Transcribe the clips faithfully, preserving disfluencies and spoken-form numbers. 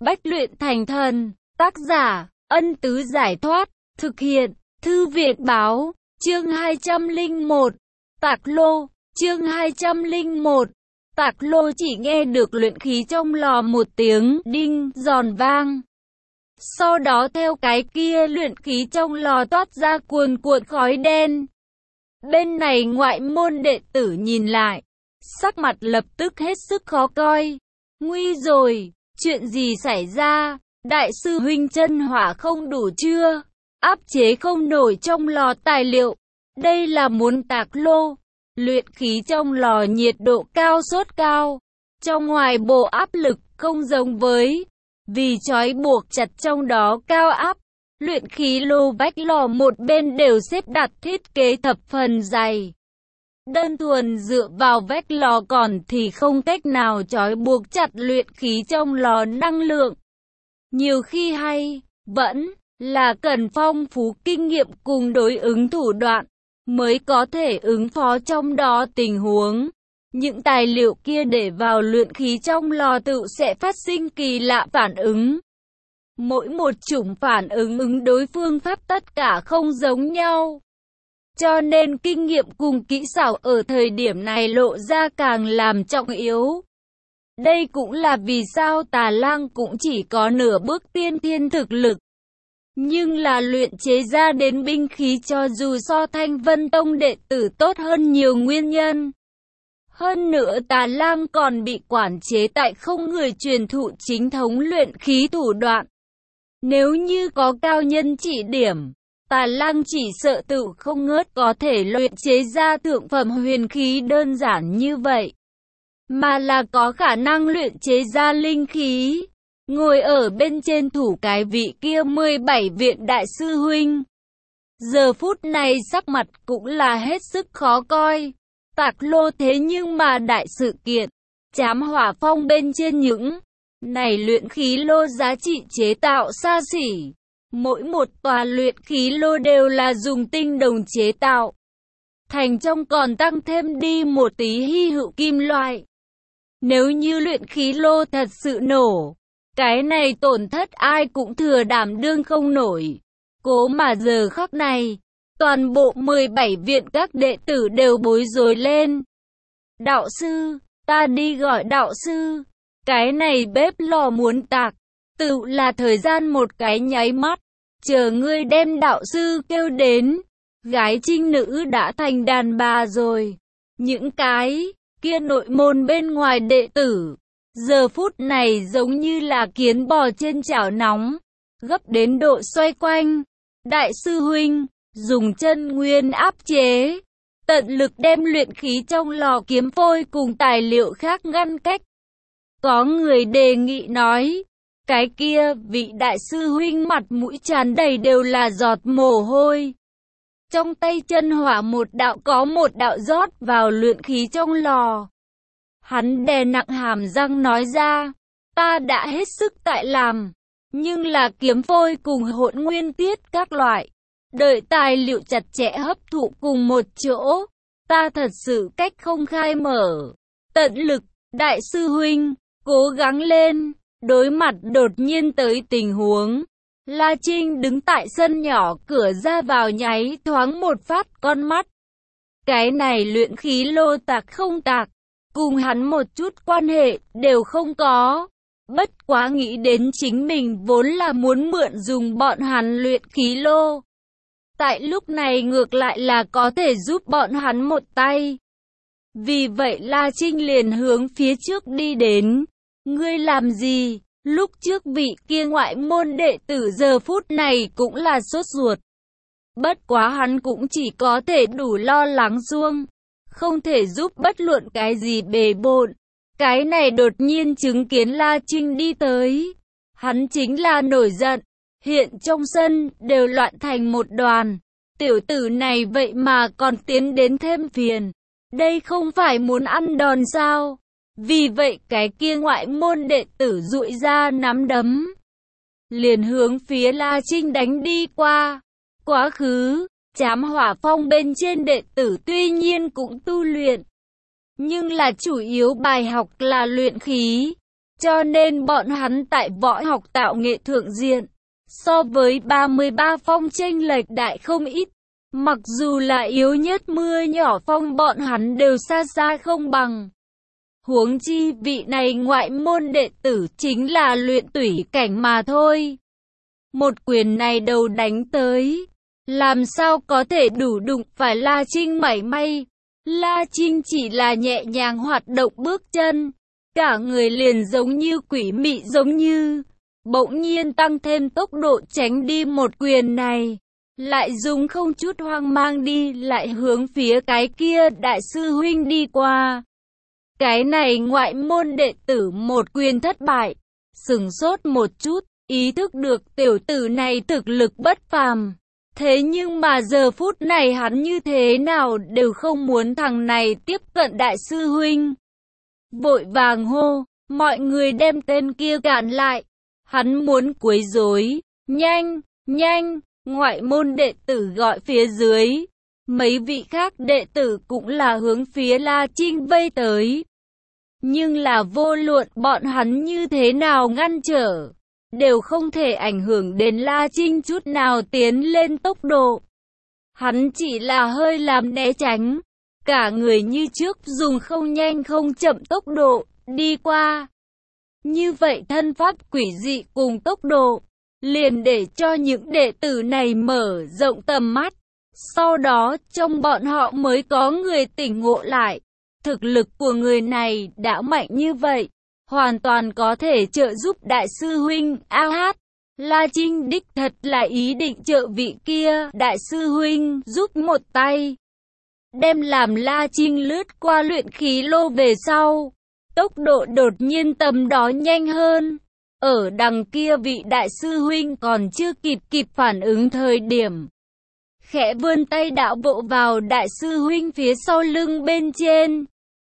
Bách luyện thành thần, tác giả, Ân Tứ Giải Thoát, thực hiện, Thư Viện Báo, chương hai trăm lẻ một, Tạc Lô, chương hai trăm lẻ một, Tạc Lô chỉ nghe được luyện khí trong lò một tiếng đinh giòn vang. Sau đó theo cái kia luyện khí trong lò toát ra cuồn cuộn khói đen. Bên này ngoại môn đệ tử nhìn lại, sắc mặt lập tức hết sức khó coi. Nguy rồi, chuyện gì xảy ra? Đại sư huynh chân hỏa không đủ chưa? Áp chế không nổi trong lò tài liệu. Đây là muốn tạc lô. Luyện khí trong lò nhiệt độ cao sốt cao. Trong ngoài bộ áp lực không giống với. Vì trói buộc chặt trong đó cao áp. Luyện khí lô vách lò một bên đều xếp đặt thiết kế thập phần dày. Đơn thuần dựa vào vách lò còn thì không cách nào trói buộc chặt luyện khí trong lò năng lượng. Nhiều khi hay, vẫn là cần phong phú kinh nghiệm cùng đối ứng thủ đoạn, mới có thể ứng phó trong đó tình huống. Những tài liệu kia để vào luyện khí trong lò tự sẽ phát sinh kỳ lạ phản ứng. Mỗi một chủng phản ứng ứng đối phương pháp tất cả không giống nhau. Cho nên kinh nghiệm cùng kỹ xảo ở thời điểm này lộ ra càng làm trọng yếu. Đây cũng là vì sao Tà Lang cũng chỉ có nửa bước tiên thiên thực lực. Nhưng là luyện chế ra đến binh khí cho dù so Thanh Vân Tông đệ tử tốt hơn nhiều nguyên nhân. Hơn nữa Tà Lang còn bị quản chế tại không người truyền thụ chính thống luyện khí thủ đoạn. Nếu như có cao nhân chỉ điểm, Tà Lang chỉ sợ tự không ngớt có thể luyện chế ra thượng phẩm huyền khí đơn giản như vậy, mà là có khả năng luyện chế ra linh khí. Ngồi ở bên trên thủ cái vị kia mười bảy viện đại sư huynh, giờ phút này sắc mặt cũng là hết sức khó coi. Tạc lô thế nhưng mà đại sự kiện, chám hỏa phong bên trên những này luyện khí lô giá trị chế tạo xa xỉ. Mỗi một tòa luyện khí lô đều là dùng tinh đồng chế tạo. Thành trong còn tăng thêm đi một tí hy hữu kim loại. Nếu như luyện khí lô thật sự nổ, cái này tổn thất ai cũng thừa đảm đương không nổi. Cố mà giờ khắc này, toàn bộ mười bảy viện các đệ tử đều bối rối lên. Đạo sư, ta đi gọi đạo sư. Cái này bếp lò muốn tạc, tự là thời gian một cái nháy mắt. Chờ ngươi đem đạo sư kêu đến. Gái trinh nữ đã thành đàn bà rồi. Những cái kia nội môn bên ngoài đệ tử, giờ phút này giống như là kiến bò trên chảo nóng, gấp đến độ xoay quanh. Đại sư huynh, dùng chân nguyên áp chế, tận lực đem luyện khí trong lò kiếm phôi cùng tài liệu khác ngăn cách. Có người đề nghị nói, cái kia vị đại sư huynh mặt mũi tràn đầy đều là giọt mồ hôi. Trong tay chân hỏa một đạo có một đạo rót vào luyện khí trong lò. Hắn đè nặng hàm răng nói ra, ta đã hết sức tại làm, nhưng là kiếm phôi cùng hỗn nguyên tiết các loại, đợi tài liệu chặt chẽ hấp thụ cùng một chỗ, ta thật sự cách không khai mở. Tận lực, đại sư huynh, cố gắng lên. Đối mặt đột nhiên tới tình huống, La Trinh đứng tại sân nhỏ cửa ra vào nháy thoáng một phát con mắt. Cái này luyện khí lô tạc không tạc, cùng hắn một chút quan hệ đều không có. Bất quá nghĩ đến chính mình vốn là muốn mượn dùng bọn hắn luyện khí lô. Tại lúc này ngược lại là có thể giúp bọn hắn một tay. Vì vậy La Trinh liền hướng phía trước đi đến. Ngươi làm gì? Lúc trước vị kia ngoại môn đệ tử giờ phút này cũng là sốt ruột. Bất quá hắn cũng chỉ có thể đủ lo lắng xuông, không thể giúp bất luận cái gì bề bộn. Cái này đột nhiên chứng kiến La Trinh đi tới, hắn chính là nổi giận. Hiện trong sân đều loạn thành một đoàn, tiểu tử này vậy mà còn tiến đến thêm phiền. Đây không phải muốn ăn đòn sao? Vì vậy cái kia ngoại môn đệ tử dụi ra nắm đấm, liền hướng phía La Trinh đánh đi qua. Quá khứ, chám hỏa phong bên trên đệ tử tuy nhiên cũng tu luyện, nhưng là chủ yếu bài học là luyện khí. cho nên bọn hắn tại võ học tạo nghệ thượng diện, so với ba mươi ba phong chênh lệch đại không ít. Mặc dù là yếu nhất mưa nhỏ phong bọn hắn đều xa xa không bằng. Huống chi vị này ngoại môn đệ tử chính là luyện tủy cảnh mà thôi. Một quyền này đầu đánh tới, làm sao có thể đủ đụng phải La Trinh mảy may. La Trinh chỉ là nhẹ nhàng hoạt động bước chân, cả người liền giống như quỷ mị giống như, bỗng nhiên tăng thêm tốc độ tránh đi một quyền này. Lại dùng không chút hoang mang đi lại hướng phía cái kia đại sư huynh đi qua. Cái này ngoại môn đệ tử một quyền thất bại, sửng sốt một chút, ý thức được tiểu tử này thực lực bất phàm. Thế nhưng mà giờ phút này hắn như thế nào đều không muốn thằng này tiếp cận đại sư huynh. Vội vàng hô, mọi người đem tên kia cản lại. Hắn muốn quấy rối, nhanh, nhanh. Ngoại môn đệ tử gọi phía dưới, mấy vị khác đệ tử cũng là hướng phía La Trinh vây tới. Nhưng là vô luận bọn hắn như thế nào ngăn trở, đều không thể ảnh hưởng đến La Trinh chút nào tiến lên tốc độ. Hắn chỉ là hơi làm né tránh, cả người như trước dùng không nhanh không chậm tốc độ, đi qua. Như vậy thân pháp quỷ dị cùng tốc độ, liền để cho những đệ tử này mở rộng tầm mắt. Sau đó trong bọn họ mới có người tỉnh ngộ lại. Thực lực của người này đã mạnh như vậy, hoàn toàn có thể trợ giúp đại sư huynh A Hát. La Trinh đích thật là ý định trợ vị kia đại sư huynh giúp một tay. Đem làm La Trinh lướt qua luyện khí lô về sau, tốc độ đột nhiên tầm đó nhanh hơn. Ở đằng kia vị đại sư huynh còn chưa kịp kịp phản ứng thời điểm, khẽ vươn tay đạo bộ vào đại sư huynh phía sau lưng bên trên.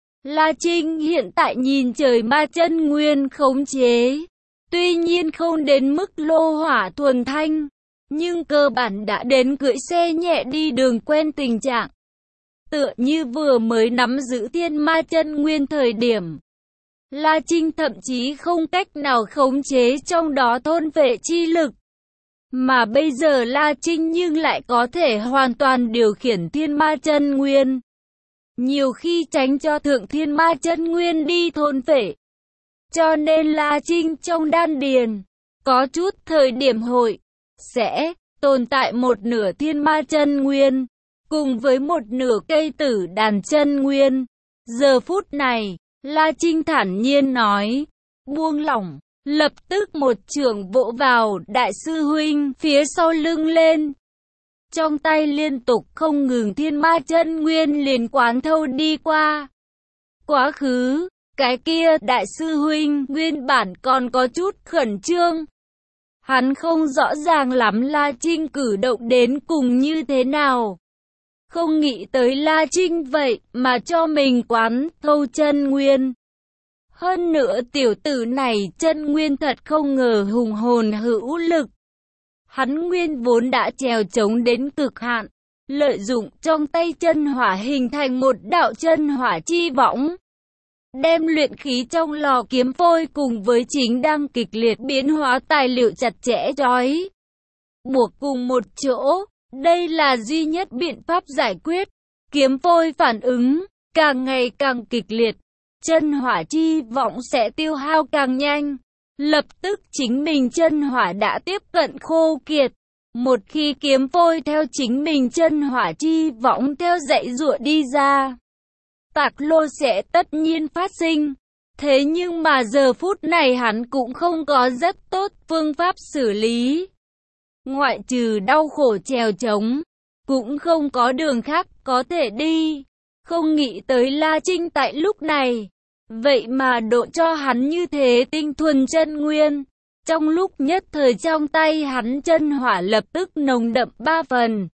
La Trinh hiện tại nhìn trời ma chân nguyên khống chế, tuy nhiên không đến mức lô hỏa thuần thanh, nhưng cơ bản đã đến cưỡi xe nhẹ đi đường quen tình trạng. Tựa như vừa mới nắm giữ thiên ma chân nguyên thời điểm, La Trinh thậm chí không cách nào khống chế trong đó thôn vệ chi lực. Mà bây giờ La Trinh nhưng lại có thể hoàn toàn điều khiển thiên ma chân nguyên. Nhiều khi tránh cho thượng thiên ma chân nguyên đi thôn vệ. Cho nên La Trinh trong đan điền, có chút thời điểm hội, sẽ tồn tại một nửa thiên ma chân nguyên, cùng với một nửa cây tử đàn chân nguyên. Giờ phút này, La Trinh thản nhiên nói, buông lỏng, lập tức một chưởng vỗ vào đại sư huynh phía sau lưng lên. Trong tay liên tục không ngừng thiên ma chân nguyên liền quán thâu đi qua. Quá khứ, cái kia đại sư huynh nguyên bản còn có chút khẩn trương. Hắn không rõ ràng lắm La Trinh cử động đến cùng như thế nào. Không nghĩ tới La Trinh vậy mà cho mình quán thâu chân nguyên. Hơn nữa tiểu tử này chân nguyên thật không ngờ hùng hồn hữu lực. Hắn nguyên vốn đã trèo trống đến cực hạn, lợi dụng trong tay chân hỏa hình thành một đạo chân hỏa chi võng. Đem luyện khí trong lò kiếm phôi cùng với chính đang kịch liệt biến hóa tài liệu chặt chẽ trói buộc cùng một chỗ. Đây là duy nhất biện pháp giải quyết. Kiếm phôi phản ứng càng ngày càng kịch liệt, chân hỏa chi võng sẽ tiêu hao càng nhanh. Lập tức chính mình chân hỏa đã tiếp cận khô kiệt. Một khi kiếm phôi theo chính mình chân hỏa chi võng theo dãy giụa đi ra, tạc lô sẽ tất nhiên phát sinh. Thế nhưng mà giờ phút này hắn cũng không có rất tốt phương pháp xử lý. Ngoại trừ đau khổ trèo trống, cũng không có đường khác có thể đi. Không nghĩ tới La Trinh tại lúc này, vậy mà độ cho hắn như thế tinh thuần chân nguyên. Trong lúc nhất thời trong tay hắn chân hỏa lập tức nồng đậm ba phần.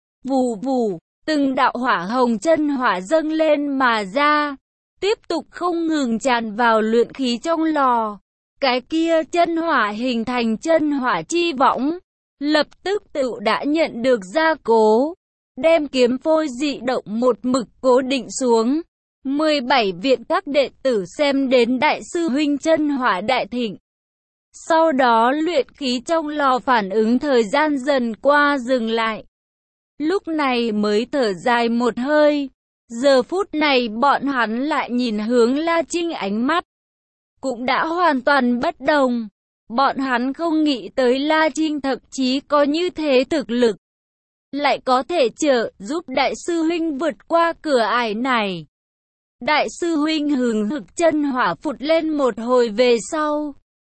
Vù vù, từng đạo hỏa hồng chân hỏa dâng lên mà ra, tiếp tục không ngừng tràn vào luyện khí trong lò. Cái kia chân hỏa hình thành chân hỏa chi võng, lập tức tự đã nhận được gia cố, đem kiếm phôi dị động một mực cố định xuống. mười bảy Viện các đệ tử xem đến Đại sư huynh chân hỏa đại thịnh. Sau đó luyện khí trong lò phản ứng thời gian dần qua dừng lại. Lúc này mới thở dài một hơi. Giờ phút này bọn hắn lại nhìn hướng La Trinh, ánh mắt cũng đã hoàn toàn bất đồng. Bọn hắn không nghĩ tới La Trinh thậm chí có như thế thực lực, lại có thể trợ giúp đại sư huynh vượt qua cửa ải này. Đại sư huynh hừng hực chân hỏa phụt lên một hồi về sau,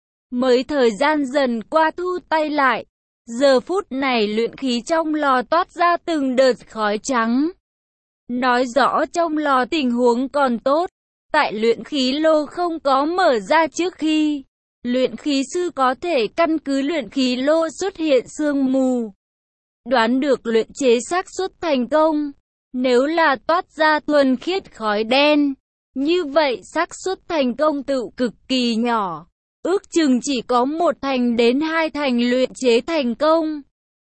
mới thời gian dần qua thu tay lại. Giờ phút này luyện khí trong lò toát ra từng đợt khói trắng, nói rõ trong lò tình huống còn tốt. Tại luyện khí lô không có mở ra trước khi, luyện khí sư có thể căn cứ luyện khí lô xuất hiện sương mù, đoán được luyện chế xác suất thành công. Nếu là toát ra thuần khiết khói đen, như vậy xác suất thành công tự cực kỳ nhỏ, ước chừng chỉ có một thành đến hai thành luyện chế thành công.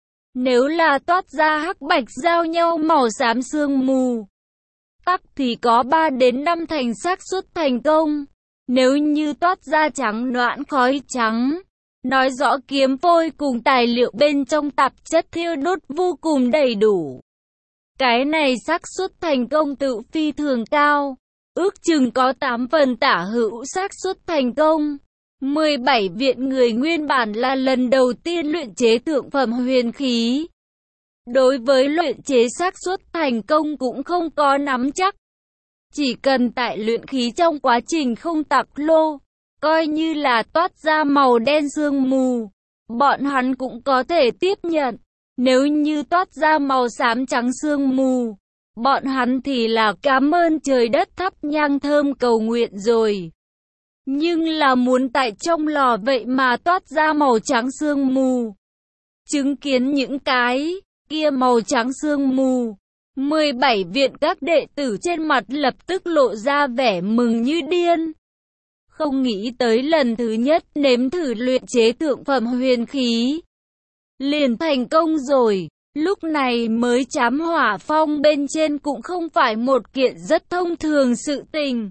Nếu là toát ra hắc bạch giao nhau màu xám sương mù, tắc thì có ba đến năm thành xác suất thành công. Nếu như toát ra trắng noãn khói trắng, nói rõ kiếm phôi cùng tài liệu bên trong tạp chất thiêu đốt vô cùng đầy đủ. Cái này xác suất thành công tự phi thường cao, ước chừng có tám phần tả hữu xác suất thành công. mười bảy Viện người nguyên bản là lần đầu tiên luyện chế thượng phẩm huyền khí. Đối với luyện chế xác suất thành công cũng không có nắm chắc. Chỉ cần tại luyện khí trong quá trình không tạc lô, coi như là toát ra màu đen sương mù, bọn hắn cũng có thể tiếp nhận. Nếu như toát ra màu xám trắng sương mù, bọn hắn thì là cảm ơn trời đất thắp nhang thơm cầu nguyện rồi. Nhưng là muốn tại trong lò vậy mà toát ra màu trắng sương mù. Chứng kiến những cái kia màu trắng sương mù, mười bảy Viện các đệ tử trên mặt lập tức lộ ra vẻ mừng như điên. Không nghĩ tới lần thứ nhất nếm thử luyện chế thượng phẩm huyền khí, liền thành công rồi. Lúc này mới chám hỏa phong bên trên cũng không phải một kiện rất thông thường sự tình.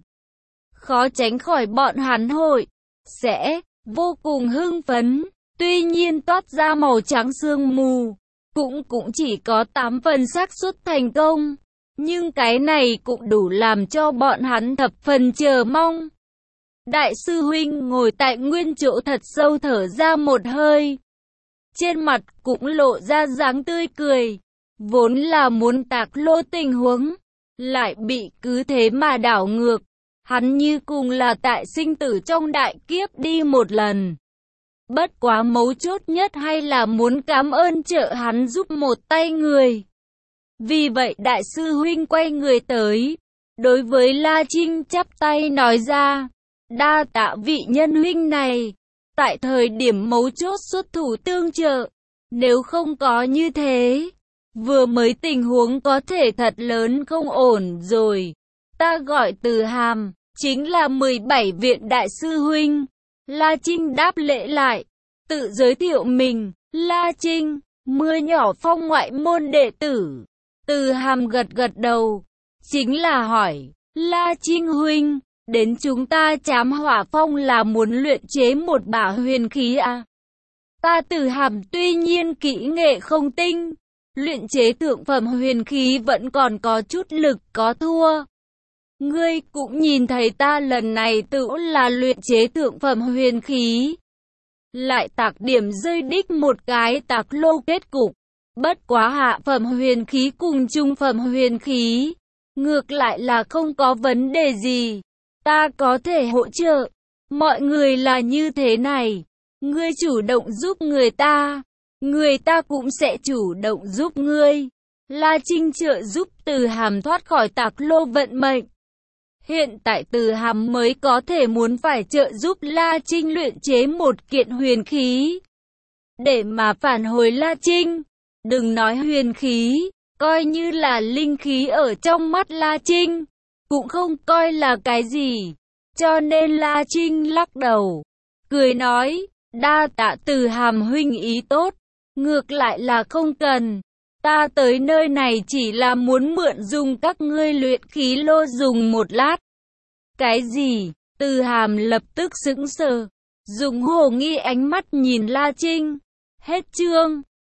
Khó tránh khỏi bọn hắn hội sẽ vô cùng hưng phấn. Tuy nhiên toát ra màu trắng sương mù cũng cũng chỉ có tám phần xác suất thành công, nhưng cái này cũng đủ làm cho bọn hắn thập phần chờ mong. Đại sư huynh ngồi tại nguyên chỗ thật sâu thở ra một hơi, trên mặt cũng lộ ra dáng tươi cười. Vốn là muốn tạc lô tình huống, lại bị cứ thế mà đảo ngược. Hắn như cùng là tại sinh tử trong đại kiếp đi một lần. Bất quá mấu chốt nhất hay là muốn cảm ơn trợ hắn giúp một tay người. Vì vậy đại sư huynh quay người tới, đối với La Trinh chắp tay nói ra, đa tạ vị nhân huynh này, tại thời điểm mấu chốt xuất thủ tương trợ. Nếu không có như thế, vừa mới tình huống có thể thật lớn không ổn rồi. Ta gọi Từ Hàm, chính là mười bảy Viện đại sư huynh. La Trinh đáp lễ lại, tự giới thiệu mình, La Trinh, mưa nhỏ phong ngoại môn đệ tử. Từ Hàm gật gật đầu, chính là hỏi, La Trinh huynh, đến chúng ta chám hỏa phong là muốn luyện chế một bả huyền khí à? Ta Từ Hàm tuy nhiên kỹ nghệ không tinh, luyện chế thượng phẩm huyền khí vẫn còn có chút lực có thua. Ngươi cũng nhìn thấy ta lần này tự là luyện chế thượng phẩm huyền khí, lại tạc điểm rơi đích một cái tạc lô kết cục. Bất quá hạ phẩm huyền khí cùng trung phẩm huyền khí, ngược lại là không có vấn đề gì. Ta có thể hỗ trợ. Mọi người là như thế này. Ngươi chủ động giúp người ta, người ta cũng sẽ chủ động giúp ngươi. La Trinh trợ giúp Từ Hàm thoát khỏi tạc lô vận mệnh. Hiện tại Từ Hàm mới có thể muốn phải trợ giúp La Trinh luyện chế một kiện huyền khí. Để mà phản hồi La Trinh, đừng nói huyền khí, coi như là linh khí ở trong mắt La Trinh, cũng không coi là cái gì. Cho nên La Trinh lắc đầu, cười nói, đa tạ Từ Hàm huynh ý tốt, ngược lại là không cần. Ta tới nơi này chỉ là muốn mượn dùng các ngươi luyện khí lô dùng một lát. Cái gì? Từ Hàm lập tức sững sờ, dùng hồ nghi ánh mắt nhìn La Trinh. Hết chương.